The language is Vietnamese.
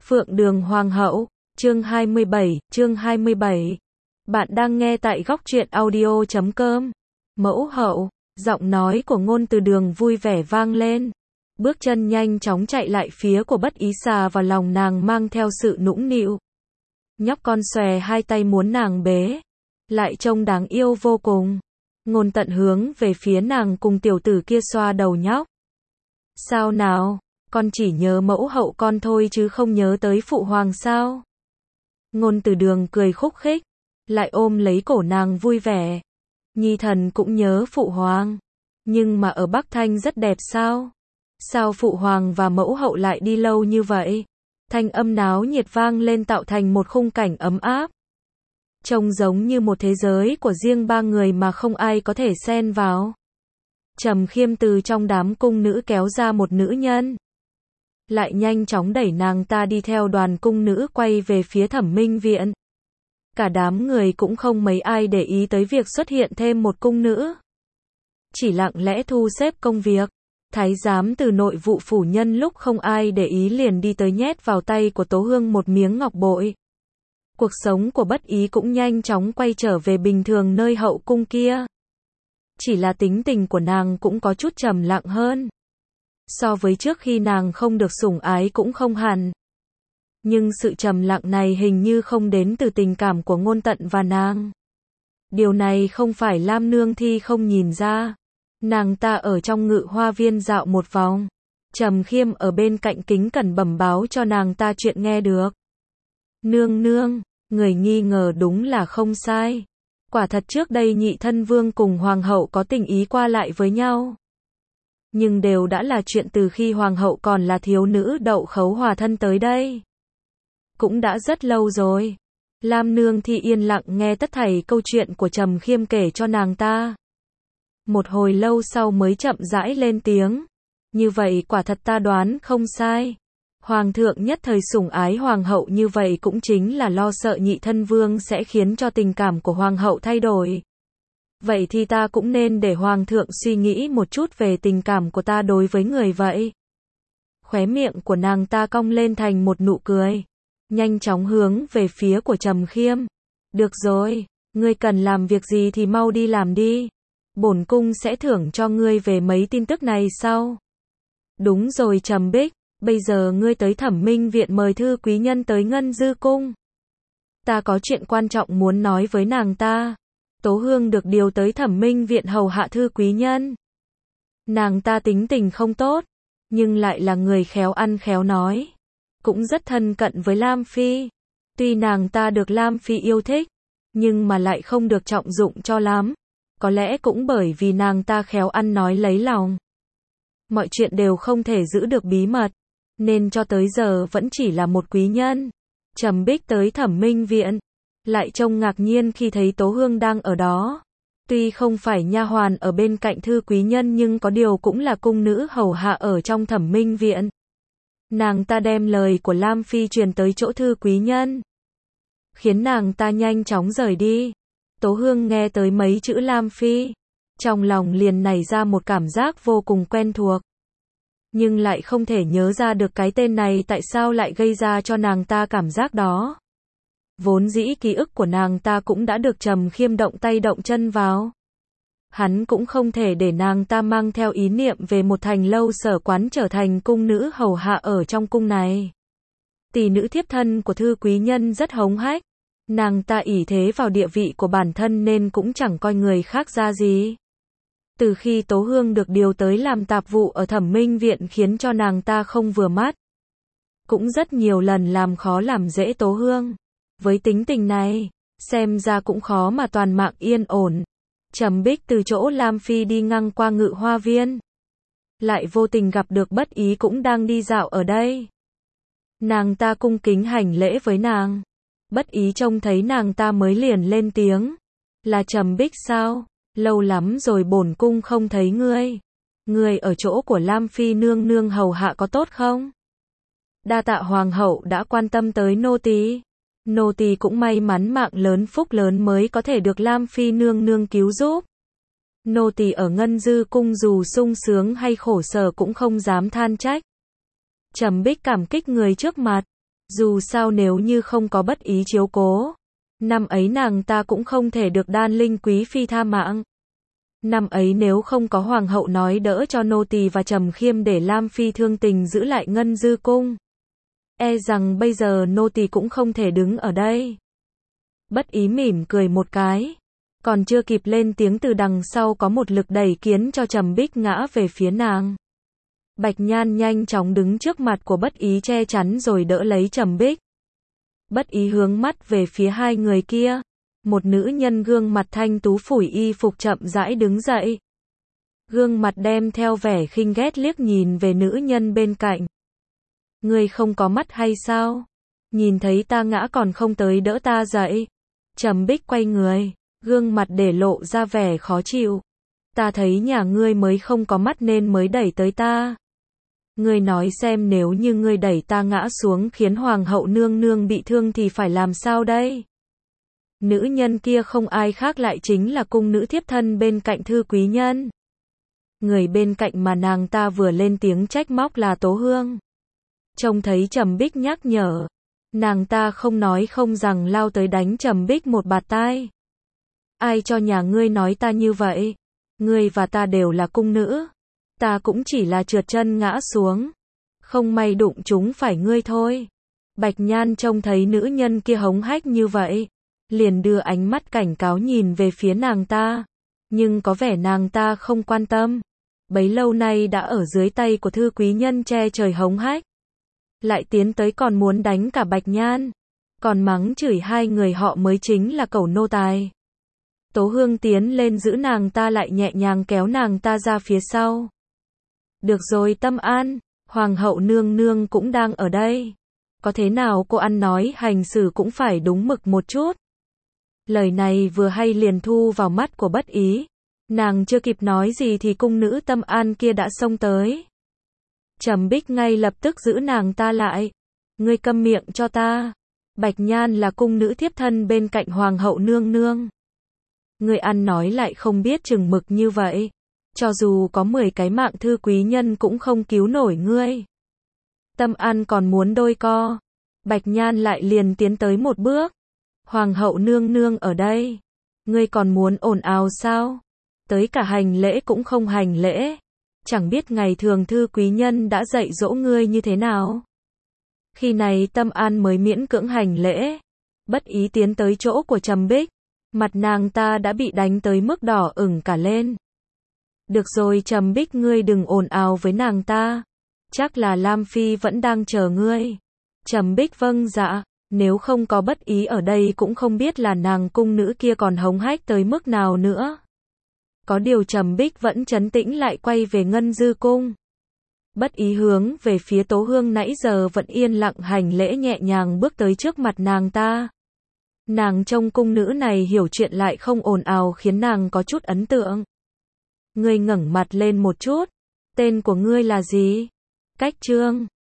Phượng Đường Hoàng hậu, chương 27. Bạn đang nghe tại góc truyện audio.com. Mẫu hậu, giọng nói của Ngôn Từ Đường vui vẻ vang lên. Bước chân nhanh chóng chạy lại phía của Bất Ý xà vào lòng nàng mang theo sự nũng nịu. Nhóc con xòe hai tay muốn nàng bế, lại trông đáng yêu vô cùng. Ngôn Tận hướng về phía nàng cùng tiểu tử kia xoa đầu nhóc. Sao nào, con chỉ nhớ mẫu hậu con thôi chứ không nhớ tới phụ hoàng sao? Ngôn Từ Đường cười khúc khích, lại ôm lấy cổ nàng vui vẻ. Nhi thần cũng nhớ phụ hoàng, nhưng mà ở Bắc Thanh rất đẹp sao? Sao phụ hoàng và mẫu hậu lại đi lâu như vậy? Thanh âm náo nhiệt vang lên tạo thành một khung cảnh ấm áp. Trông giống như một thế giới của riêng ba người mà không ai có thể xen vào. Trầm Khiêm từ trong đám cung nữ kéo ra một nữ nhân, lại nhanh chóng đẩy nàng ta đi theo đoàn cung nữ quay về phía Thẩm Minh viện. Cả đám người cũng không mấy ai để ý tới việc xuất hiện thêm một cung nữ. Chỉ lặng lẽ thu xếp công việc. Thái giám từ nội vụ phủ nhân lúc không ai để ý liền đi tới nhét vào tay của Tố Hương một miếng ngọc bội. Cuộc sống của Bất Ý cũng nhanh chóng quay trở về bình thường nơi hậu cung kia. Chỉ là tính tình của nàng cũng có chút trầm lặng hơn. So với trước khi nàng không được sủng ái cũng không hẳn. Nhưng sự trầm lặng này hình như không đến từ tình cảm của Ngôn Tận và nàng. Điều này không phải Lam Nương Thi không nhìn ra. Nàng ta ở trong Ngự Hoa Viên dạo một vòng. Trầm Khiêm ở bên cạnh kính cẩn bẩm báo cho nàng ta chuyện nghe được. Nương nương, người nghi ngờ đúng là không sai. Quả thật trước đây Nhị Thân Vương cùng Hoàng hậu có tình ý qua lại với nhau. Nhưng đều đã là chuyện từ khi Hoàng hậu còn là thiếu nữ Đậu Khấu hòa thân tới đây. Cũng đã rất lâu rồi. Lam Nương Thi yên lặng nghe tất thảy câu chuyện của Trầm Khiêm kể cho nàng ta. Một hồi lâu sau mới chậm rãi lên tiếng. Như vậy quả thật ta đoán không sai. Hoàng thượng nhất thời sủng ái Hoàng hậu như vậy cũng chính là lo sợ Nhị Thân Vương sẽ khiến cho tình cảm của Hoàng hậu thay đổi. Vậy thì ta cũng nên để Hoàng thượng suy nghĩ một chút về tình cảm của ta đối với người vậy. Khóe miệng của nàng ta cong lên thành một nụ cười. Nhanh chóng hướng về phía của Trầm Khiêm. Được rồi, ngươi cần làm việc gì thì mau đi làm đi. Bổn cung sẽ thưởng cho ngươi về mấy tin tức này sau. Đúng rồi Trầm Bích, bây giờ ngươi tới Thẩm Minh viện mời thư quý nhân tới Ngân Dư cung. Ta có chuyện quan trọng muốn nói với nàng ta. Tố Hương được điều tới Thẩm Minh viện hầu hạ thư quý nhân. Nàng ta tính tình không tốt, nhưng lại là người khéo ăn khéo nói. Cũng rất thân cận với Lam Phi. Tuy nàng ta được Lam Phi yêu thích, nhưng mà lại không được trọng dụng cho lắm. Có lẽ cũng bởi vì nàng ta khéo ăn nói lấy lòng. Mọi chuyện đều không thể giữ được bí mật, nên cho tới giờ vẫn chỉ là một quý nhân. Trầm Bích tới Thẩm Minh viện, lại trông ngạc nhiên khi thấy Tố Hương đang ở đó. Tuy không phải nha hoàn ở bên cạnh thư quý nhân nhưng có điều cũng là cung nữ hầu hạ ở trong Thẩm Minh viện. Nàng ta đem lời của Lam Phi truyền tới chỗ thư quý nhân, khiến nàng ta nhanh chóng rời đi. Tố Hương nghe tới mấy chữ Lam Phi, trong lòng liền nảy ra một cảm giác vô cùng quen thuộc. Nhưng lại không thể nhớ ra được cái tên này tại sao lại gây ra cho nàng ta cảm giác đó. Vốn dĩ ký ức của nàng ta cũng đã được Trầm Khiêm động tay động chân vào. Hắn cũng không thể để nàng ta mang theo ý niệm về một thành lâu sở quán trở thành cung nữ hầu hạ ở trong cung này. Tỷ nữ thiếp thân của thư quý nhân rất hống hách. Nàng ta ỷ thế vào địa vị của bản thân nên cũng chẳng coi người khác ra gì. Từ khi Tố Hương được điều tới làm tạp vụ ở Thẩm Minh viện khiến cho nàng ta không vừa mắt. Cũng rất nhiều lần làm khó làm dễ Tố Hương. Với tính tình này, xem ra cũng khó mà toàn mạng yên ổn. Trầm Bích từ chỗ Lam Phi đi ngang qua Ngự Hoa Viên, lại vô tình gặp được Bất Ý cũng đang đi dạo ở đây. Nàng ta cung kính hành lễ với nàng. Bất Ý trông thấy nàng ta mới liền lên tiếng. Là Trầm Bích sao? Lâu lắm rồi bổn cung không thấy ngươi. Ngươi ở chỗ của Lam Phi nương nương hầu hạ có tốt không? Đa tạ Hoàng hậu đã quan tâm tới nô tỳ. Nô tỳ cũng may mắn mạng lớn phúc lớn mới có thể được Lam Phi nương nương cứu giúp. Nô tỳ ở Ngân Dư cung dù sung sướng hay khổ sở cũng không dám than trách. Trầm Bích cảm kích người trước mặt. Dù sao nếu như không có Bất Ý chiếu cố, năm ấy nàng ta cũng không thể được Đan Linh quý phi tha mạng. Năm ấy nếu không có hoàng hậu nói đỡ cho nô tỳ và Trầm Khiêm để Lam phi thương tình giữ lại Ngân Dư cung, e rằng bây giờ nô tỳ cũng không thể đứng ở đây. Bất Ý mỉm cười một cái, còn chưa kịp lên tiếng từ đằng sau có một lực đẩy khiến cho Trầm Bích ngã về phía nàng. Bạch Nhan nhanh chóng đứng trước mặt của Bất Ý che chắn rồi đỡ lấy Trầm Bích. Bất Ý hướng mắt về phía hai người kia. Một nữ nhân gương mặt thanh tú phủi y phục chậm rãi đứng dậy. Gương mặt đem theo vẻ khinh ghét liếc nhìn về nữ nhân bên cạnh. Ngươi không có mắt hay sao? Nhìn thấy ta ngã còn không tới đỡ ta dậy. Trầm Bích quay người, gương mặt để lộ ra vẻ khó chịu. Ta thấy nhà ngươi mới không có mắt nên mới đẩy tới ta. Ngươi nói xem nếu như ngươi đẩy ta ngã xuống khiến hoàng hậu nương nương bị thương thì phải làm sao đây? Nữ nhân kia không ai khác lại chính là cung nữ thiếp thân bên cạnh Thư quý nhân. Người bên cạnh mà nàng ta vừa lên tiếng trách móc là Tố Hương. Trông thấy Trầm Bích nhắc nhở, nàng ta không nói không rằng lao tới đánh Trầm Bích một bạt tai. Ai cho nhà ngươi nói ta như vậy? Ngươi và ta đều là cung nữ. Ta cũng chỉ là trượt chân ngã xuống. Không may đụng chúng phải ngươi thôi. Bạch Nhan trông thấy nữ nhân kia hống hách như vậy, liền đưa ánh mắt cảnh cáo nhìn về phía nàng ta. Nhưng có vẻ nàng ta không quan tâm. Bấy lâu nay đã ở dưới tay của Thư quý nhân che trời hống hách. Lại tiến tới còn muốn đánh cả Bạch Nhan. Còn mắng chửi hai người họ mới chính là cẩu nô tài. Tố Hương tiến lên giữ nàng ta lại nhẹ nhàng kéo nàng ta ra phía sau. Được rồi Tâm An, hoàng hậu nương nương cũng đang ở đây. Có thế nào cô ăn nói hành xử cũng phải đúng mực một chút. Lời này vừa hay liền thu vào mắt của Bất Ý. Nàng chưa kịp nói gì thì cung nữ Tâm An kia đã xông tới. Trầm Bích ngay lập tức giữ nàng ta lại. Ngươi câm miệng cho ta. Bạch Nhan là cung nữ thiếp thân bên cạnh hoàng hậu nương nương. Ngươi ăn nói lại không biết chừng mực như vậy. Cho dù có 10 cái mạng Thư quý nhân cũng không cứu nổi ngươi. Tâm An còn muốn đôi co. Bạch Nhan lại liền tiến tới một bước. Hoàng hậu nương nương ở đây. Ngươi còn muốn ồn ào sao? Tới cả hành lễ cũng không hành lễ. Chẳng biết ngày thường Thư quý nhân đã dạy dỗ ngươi như thế nào. Khi này Tâm An mới miễn cưỡng hành lễ. Bất Ý tiến tới chỗ của Trầm Bích. Mặt nàng ta đã bị đánh tới mức đỏ ửng cả lên. Được rồi Trầm Bích, ngươi đừng ồn ào với nàng ta. Chắc là Lam Phi vẫn đang chờ ngươi. Trầm Bích vâng dạ, nếu không có Bất Ý ở đây cũng không biết là nàng cung nữ kia còn hống hách tới mức nào nữa. Có điều Trầm Bích vẫn trấn tĩnh lại quay về Ngân Dư cung. Bất Ý hướng về phía Tố Hương nãy giờ vẫn yên lặng hành lễ nhẹ nhàng bước tới trước mặt nàng ta. Nàng trông cung nữ này hiểu chuyện lại không ồn ào khiến nàng có chút ấn tượng. Ngươi ngẩng mặt lên một chút. Tên của ngươi là gì? Cách Trương.